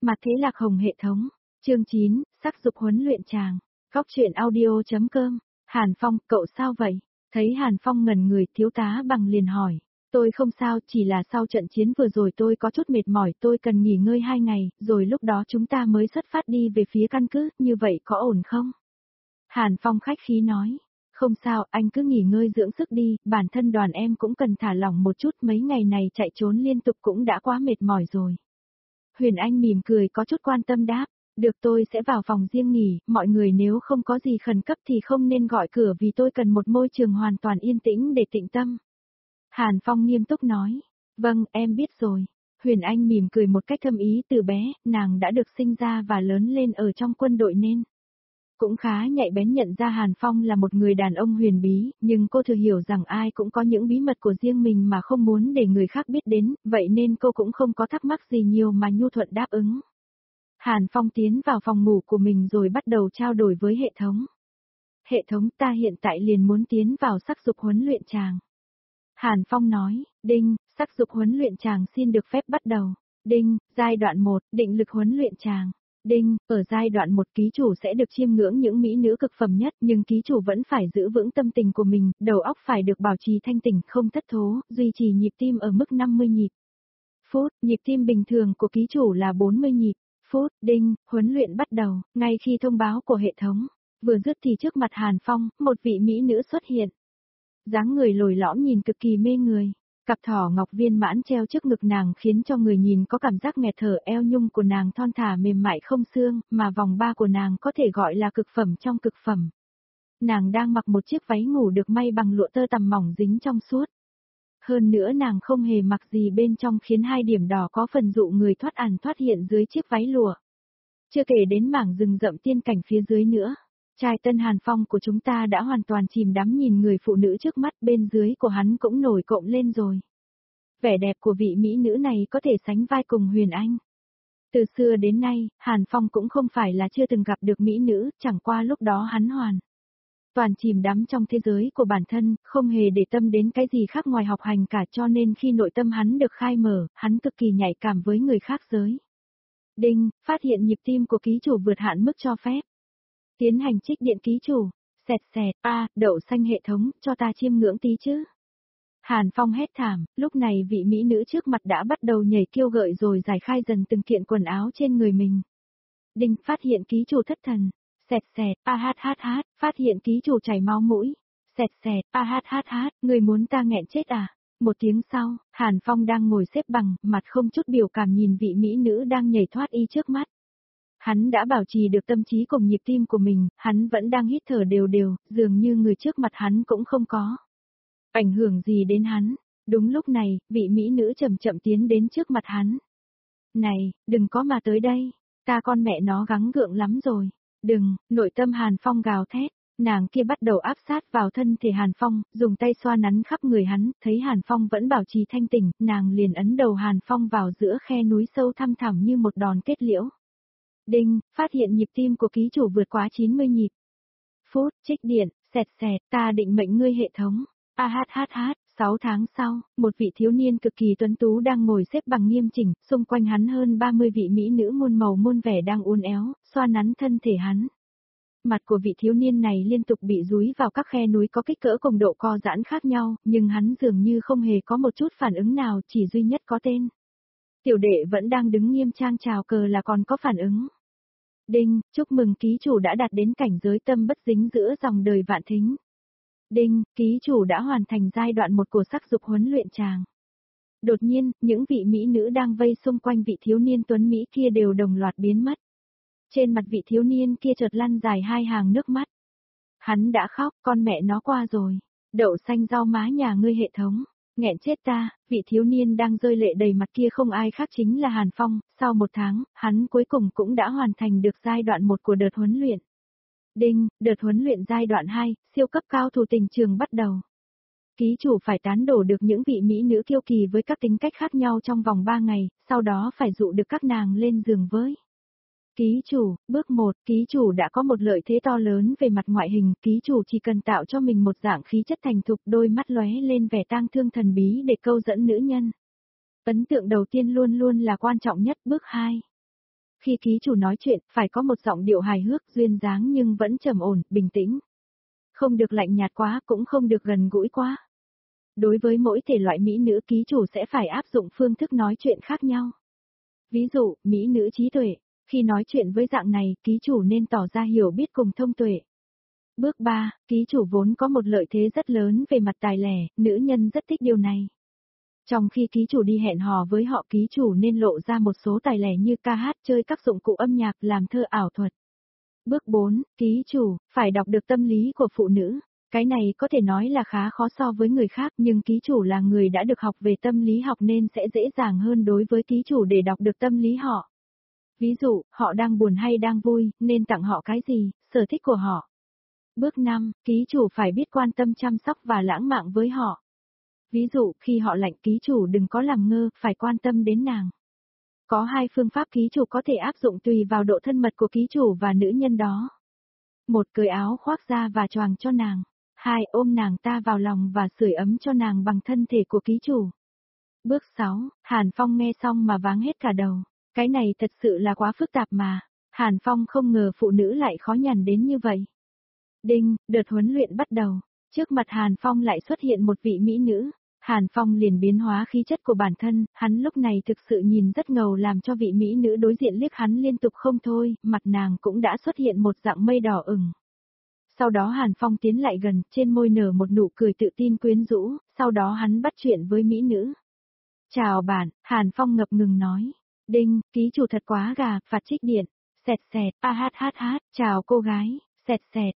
Mà thế Lạc Hồng hệ thống. Chương 9, sắc dục huấn luyện chàng. Góc truyện audio.com. Hàn Phong, cậu sao vậy? Thấy Hàn Phong ngẩn người, thiếu tá bằng liền hỏi. Tôi không sao, chỉ là sau trận chiến vừa rồi tôi có chút mệt mỏi, tôi cần nghỉ ngơi 2 ngày, rồi lúc đó chúng ta mới xuất phát đi về phía căn cứ, như vậy có ổn không? Hàn Phong khách khí nói. Không sao, anh cứ nghỉ ngơi dưỡng sức đi, bản thân đoàn em cũng cần thả lỏng một chút, mấy ngày này chạy trốn liên tục cũng đã quá mệt mỏi rồi. Huyền Anh mỉm cười có chút quan tâm đáp. Được, tôi sẽ vào phòng riêng nghỉ, mọi người nếu không có gì khẩn cấp thì không nên gọi cửa vì tôi cần một môi trường hoàn toàn yên tĩnh để tĩnh tâm. Hàn Phong nghiêm túc nói. Vâng, em biết rồi. Huyền Anh mỉm cười một cách thâm ý, từ bé, nàng đã được sinh ra và lớn lên ở trong quân đội nên cũng khá nhạy bén nhận ra Hàn Phong là một người đàn ông huyền bí, nhưng cô thừa hiểu rằng ai cũng có những bí mật của riêng mình mà không muốn để người khác biết đến, vậy nên cô cũng không có thắc mắc gì nhiều mà nhu thuận đáp ứng. Hàn Phong tiến vào phòng ngủ của mình rồi bắt đầu trao đổi với hệ thống. Hệ thống, ta hiện tại liền muốn tiến vào sắc dục huấn luyện chàng. Hàn Phong nói, đinh, sắc dục huấn luyện chàng xin được phép bắt đầu. Đinh, giai đoạn 1, định lực huấn luyện chàng. Đinh, ở giai đoạn 1 ký chủ sẽ được chiêm ngưỡng những mỹ nữ cực phẩm nhất, nhưng ký chủ vẫn phải giữ vững tâm tình của mình, đầu óc phải được bảo trì thanh tỉnh, không thất thố, duy trì nhịp tim ở mức 50 nhịp. Phút, nhịp tim bình thường của ký chủ là 40 nhịp. Phút, đinh, huấn luyện bắt đầu, ngay khi thông báo của hệ thống vừa dứt thì trước mặt Hàn Phong, một vị mỹ nữ xuất hiện. Dáng người lồi lõm nhìn cực kỳ mê người. Cặp thỏ ngọc viên mãn treo trước ngực nàng khiến cho người nhìn có cảm giác nghẹt thở, eo nhung của nàng thon thả mềm mại không xương, mà vòng ba của nàng có thể gọi là cực phẩm trong cực phẩm. Nàng đang mặc một chiếc váy ngủ được may bằng lụa tơ tằm mỏng dính trong suốt. Hơn nữa nàng không hề mặc gì bên trong khiến hai điểm đỏ có phần dụ người thoát ẩn thoát hiện dưới chiếc váy lụa. Chưa kể đến mảng rừng rậm tiên cảnh phía dưới nữa. Trai tân Hàn Phong của chúng ta đã hoàn toàn chìm đắm nhìn người phụ nữ trước mắt, bên dưới của hắn cũng nổi cộm lên rồi. Vẻ đẹp của vị mỹ nữ này có thể sánh vai cùng Huyền Anh. Từ xưa đến nay, Hàn Phong cũng không phải là chưa từng gặp được mỹ nữ, chẳng qua lúc đó hắn hoàn toàn chìm đắm trong thế giới của bản thân, không hề để tâm đến cái gì khác ngoài học hành cả, cho nên khi nội tâm hắn được khai mở, hắn cực kỳ nhạy cảm với người khác giới. Đinh, phát hiện nhịp tim của ký chủ vượt hạn mức cho phép. Tiến hành trích điện ký chủ. Xẹt xẹt, đậu xanh hệ thống, cho ta chiêm ngưỡng tí chứ. Hàn Phong hét thảm, lúc này vị mỹ nữ trước mặt đã bắt đầu nhảy kêu gợi rồi giải khai dần từng kiện quần áo trên người mình. Đinh, phát hiện ký chủ thất thần. Xẹt xẹt, phát hiện ký chủ chảy máu mũi. Xẹt xẹt, người muốn ta nghẹn chết à? Một tiếng sau, Hàn Phong đang ngồi xếp bằng, mặt không chút biểu cảm nhìn vị mỹ nữ đang nhảy thoát y trước mắt. Hắn đã bảo trì được tâm trí cùng nhịp tim của mình, hắn vẫn đang hít thở đều đều, dường như người trước mặt hắn cũng không có ảnh hưởng gì đến hắn. Đúng lúc này, vị mỹ nữ chậm chậm tiến đến trước mặt hắn. Này, đừng có mà tới đây, ta con mẹ nó gắng gượng lắm rồi. Đừng, nội tâm Hàn Phong gào thét, nàng kia bắt đầu áp sát vào thân thể Hàn Phong, dùng tay xoa nắn khắp người hắn, thấy Hàn Phong vẫn bảo trì thanh tỉnh, nàng liền ấn đầu Hàn Phong vào giữa khe núi sâu thăm thẳm như một đòn kết liễu. Đinh, phát hiện nhịp tim của ký chủ vượt quá 90 nhịp. Phút, trích điện, xẹt xẹt, ta định mệnh ngươi hệ thống. 6 tháng sau, một vị thiếu niên cực kỳ tuấn tú đang ngồi xếp bằng nghiêm chỉnh, xung quanh hắn hơn 30 vị mỹ nữ muôn màu muôn vẻ đang uốn éo, xoa nắn thân thể hắn. Mặt của vị thiếu niên này liên tục bị dúi vào các khe núi có kích cỡ cùng độ co giãn khác nhau, nhưng hắn dường như không hề có một chút phản ứng nào, chỉ duy nhất có tên. Tiểu đệ vẫn đang đứng nghiêm trang chào cờ là còn có phản ứng. Đinh, chúc mừng ký chủ đã đạt đến cảnh giới tâm bất dính giữa dòng đời vạn thính. Đinh, ký chủ đã hoàn thành giai đoạn 1 của sắc dục huấn luyện chàng. Đột nhiên, những vị mỹ nữ đang vây xung quanh vị thiếu niên tuấn Mỹ kia đều đồng loạt biến mất. Trên mặt vị thiếu niên kia chợt lăn dài hai hàng nước mắt. Hắn đã khóc, con mẹ nó qua rồi. Đậu xanh rau má nhà ngươi hệ thống. Nghẹn chết ta, vị thiếu niên đang rơi lệ đầy mặt kia không ai khác chính là Hàn Phong, sau 1 tháng, hắn cuối cùng cũng đã hoàn thành được giai đoạn 1 của đợt huấn luyện. Đinh, đợt huấn luyện giai đoạn 2, siêu cấp cao thủ tình trường bắt đầu. Ký chủ phải tán đổ được những vị mỹ nữ kiêu kỳ với các tính cách khác nhau trong vòng 3 ngày, sau đó phải dụ được các nàng lên giường với. Ký chủ, bước 1, ký chủ đã có một lợi thế to lớn về mặt ngoại hình, ký chủ chỉ cần tạo cho mình một dạng khí chất thành thục, đôi mắt lóe lên vẻ tang thương thần bí để câu dẫn nữ nhân. Ấn tượng đầu tiên luôn luôn là quan trọng nhất. Bước 2. Khi ký chủ nói chuyện, phải có một giọng điệu hài hước, duyên dáng nhưng vẫn trầm ổn, bình tĩnh. Không được lạnh nhạt quá, cũng không được gần gũi quá. Đối với mỗi thể loại mỹ nữ ký chủ sẽ phải áp dụng phương thức nói chuyện khác nhau. Ví dụ, mỹ nữ trí tuệ. Khi nói chuyện với dạng này, ký chủ nên tỏ ra hiểu biết cùng thông tuệ. Bước 3, ký chủ vốn có một lợi thế rất lớn về mặt tài lẻ, nữ nhân rất thích điều này. Trong khi ký chủ đi hẹn hò với họ, ký chủ nên lộ ra một số tài lẻ như ca hát, chơi các dụng cụ âm nhạc, làm thơ ảo thuật. Bước 4, ký chủ, phải đọc được tâm lý của phụ nữ. Cái này có thể nói là khá khó so với người khác, nhưng ký chủ là người đã được học về tâm lý học nên sẽ dễ dàng hơn đối với ký chủ để đọc được tâm lý họ. Ví dụ, họ đang buồn hay đang vui, nên tặng họ cái gì, sở thích của họ. Bước 5, ký chủ phải biết quan tâm chăm sóc và lãng mạn với họ. Ví dụ, khi họ lạnh ký chủ đừng có làm ngơ, phải quan tâm đến nàng. Có 2 phương pháp ký chủ có thể áp dụng tùy vào độ thân mật của ký chủ và nữ nhân đó. 1. Cởi áo khoác ra và choàng cho nàng. 2. Ôm nàng ta vào lòng và sưởi ấm cho nàng bằng thân thể của ký chủ. Bước 6, Hàn Phong nghe xong mà váng hết cả đầu. Cái này thật sự là quá phức tạp mà. Hàn Phong không ngờ phụ nữ lại khó nhằn đến như vậy. Đinh, đợt huấn luyện bắt đầu. Trước mặt Hàn Phong lại xuất hiện một vị mỹ nữ. Hàn Phong liền biến hóa khí chất của bản thân, hắn lúc này thực sự nhìn rất ngầu làm cho vị mỹ nữ đối diện liếc hắn liên tục không thôi, mặt nàng cũng đã xuất hiện một dạng mây đỏ ửng. Sau đó Hàn Phong tiến lại gần, trên môi nở một nụ cười tự tin quyến rũ, sau đó hắn bắt chuyện với mỹ nữ. Chào bạn, Hàn Phong ngập ngừng nói. Đinh, ký chủ thật quá gà, phạt trích điện. Xẹt xẹt, chào cô gái. Xẹt xẹt,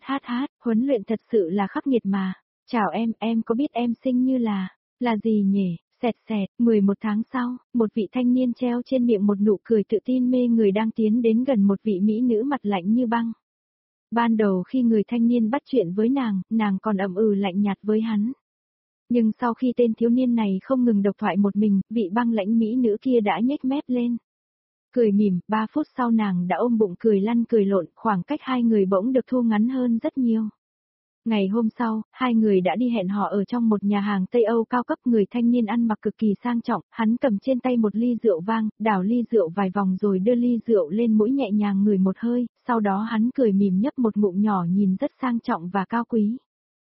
huấn luyện thật sự là khắc nghiệt mà. Chào em có biết em xinh như là gì nhỉ? Xẹt xẹt, 11 tháng sau, một vị thanh niên treo trên miệng một nụ cười tự tin mê người đang tiến đến gần một vị mỹ nữ mặt lạnh như băng. Ban đầu khi người thanh niên bắt chuyện với nàng còn ậm ừ lạnh nhạt với hắn. Nhưng sau khi tên thiếu niên này không ngừng độc thoại một mình, vị băng lãnh mỹ nữ kia đã nhếch mép lên. Cười mỉm, 3 phút sau nàng đã ôm bụng cười lăn cười lộn, khoảng cách hai người bỗng được thu ngắn hơn rất nhiều. Ngày hôm sau, hai người đã đi hẹn hò ở trong một nhà hàng Tây Âu cao cấp. Người thanh niên ăn mặc cực kỳ sang trọng, hắn cầm trên tay một ly rượu vang, đảo ly rượu vài vòng rồi đưa ly rượu lên mũi nhẹ nhàng ngửi một hơi, sau đó hắn cười mỉm nhấp một ngụm nhỏ nhìn rất sang trọng và cao quý.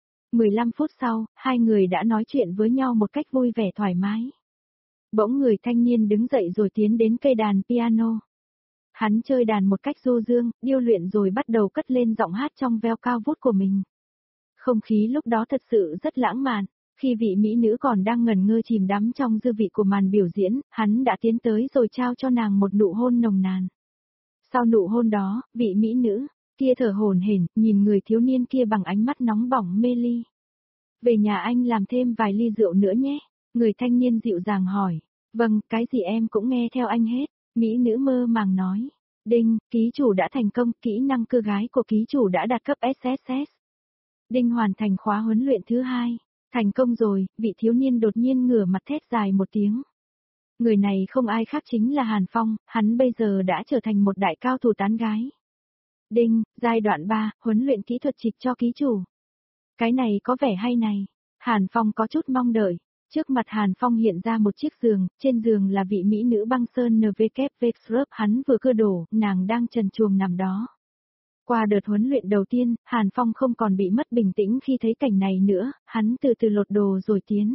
15 phút sau, hai người đã nói chuyện với nhau một cách vui vẻ thoải mái. Bỗng người thanh niên đứng dậy rồi tiến đến cây đàn piano. Hắn chơi đàn một cách du dương, điêu luyện rồi bắt đầu cất lên giọng hát trong veo cao vút của mình. Không khí lúc đó thật sự rất lãng mạn, khi vị mỹ nữ còn đang ngẩn ngơ chìm đắm trong dư vị của màn biểu diễn, hắn đã tiến tới rồi trao cho nàng một nụ hôn nồng nàn. Sau nụ hôn đó, vị mỹ nữ kia thở hổn hển, nhìn người thiếu niên kia bằng ánh mắt nóng bỏng mê ly. Về nhà anh làm thêm vài ly rượu nữa nhé, người thanh niên dịu dàng hỏi. Vâng, cái gì em cũng nghe theo anh hết, mỹ nữ mơ màng nói. Đinh, ký chủ đã thành công, kỹ năng cưa gái của ký chủ đã đạt cấp SSS. Đinh hoàn thành khóa huấn luyện thứ 2. Thành công rồi, vị thiếu niên đột nhiên ngửa mặt thét dài một tiếng. Người này không ai khác chính là Hàn Phong, hắn bây giờ đã trở thành một đại cao thủ tán gái. Đinh, giai đoạn 3, huấn luyện kỹ thuật trịch cho ký chủ. Cái này có vẻ hay này. Hàn Phong có chút mong đợi. Trước mặt Hàn Phong hiện ra một chiếc giường, trên giường là vị mỹ nữ băng sơn NWV Scrub, hắn vừa cưa đổ, nàng đang trần truồng nằm đó. Qua đợt huấn luyện đầu tiên, Hàn Phong không còn bị mất bình tĩnh khi thấy cảnh này nữa, hắn từ từ lột đồ rồi tiến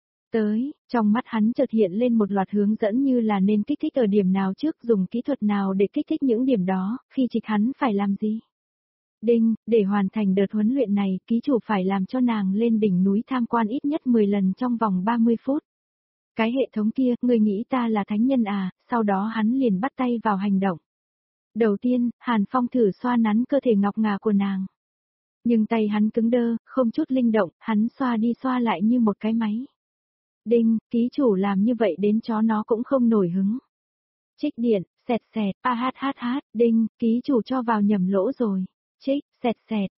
tới, trong mắt hắn chợt hiện lên một loạt hướng dẫn như là nên kích thích ở điểm nào trước, dùng kỹ thuật nào để kích thích những điểm đó, khi trịch hắn phải làm gì. Đinh, để hoàn thành đợt huấn luyện này, ký chủ phải làm cho nàng lên đỉnh núi tham quan ít nhất 10 lần trong vòng 30 phút. Cái hệ thống kia, người nghĩ ta là thánh nhân à, sau đó hắn liền bắt tay vào hành động. Đầu tiên, Hàn Phong thử xoa nắn cơ thể ngọc ngà của nàng. Nhưng tay hắn cứng đơ, không chút linh động, hắn xoa đi xoa lại như một cái máy. Đinh, ký chủ làm như vậy đến chó nó cũng không nổi hứng. Trích điện, xẹt xẹt, đinh, ký chủ cho vào nhầm lỗ rồi. Trích, xẹt xẹt,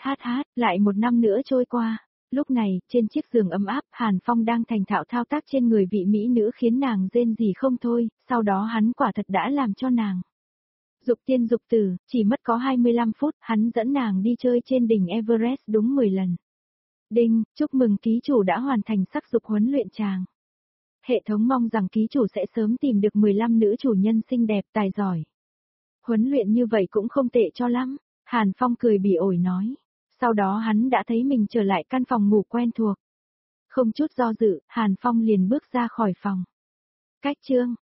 lại một năm nữa trôi qua. Lúc này, trên chiếc giường ấm áp, Hàn Phong đang thành thạo thao tác trên người vị mỹ nữ khiến nàng rên rỉ không thôi, sau đó hắn quả thật đã làm cho nàng. Dục tiên dục tử, chỉ mất có 25 phút, hắn dẫn nàng đi chơi trên đỉnh Everest đúng 10 lần. Đinh, chúc mừng ký chủ đã hoàn thành sắc dục huấn luyện chàng. Hệ thống mong rằng ký chủ sẽ sớm tìm được 15 nữ chủ nhân xinh đẹp tài giỏi. Huấn luyện như vậy cũng không tệ cho lắm. Hàn Phong cười bỉ ổi nói. Sau đó hắn đã thấy mình trở lại căn phòng ngủ quen thuộc. Không chút do dự, Hàn Phong liền bước ra khỏi phòng. Cách chương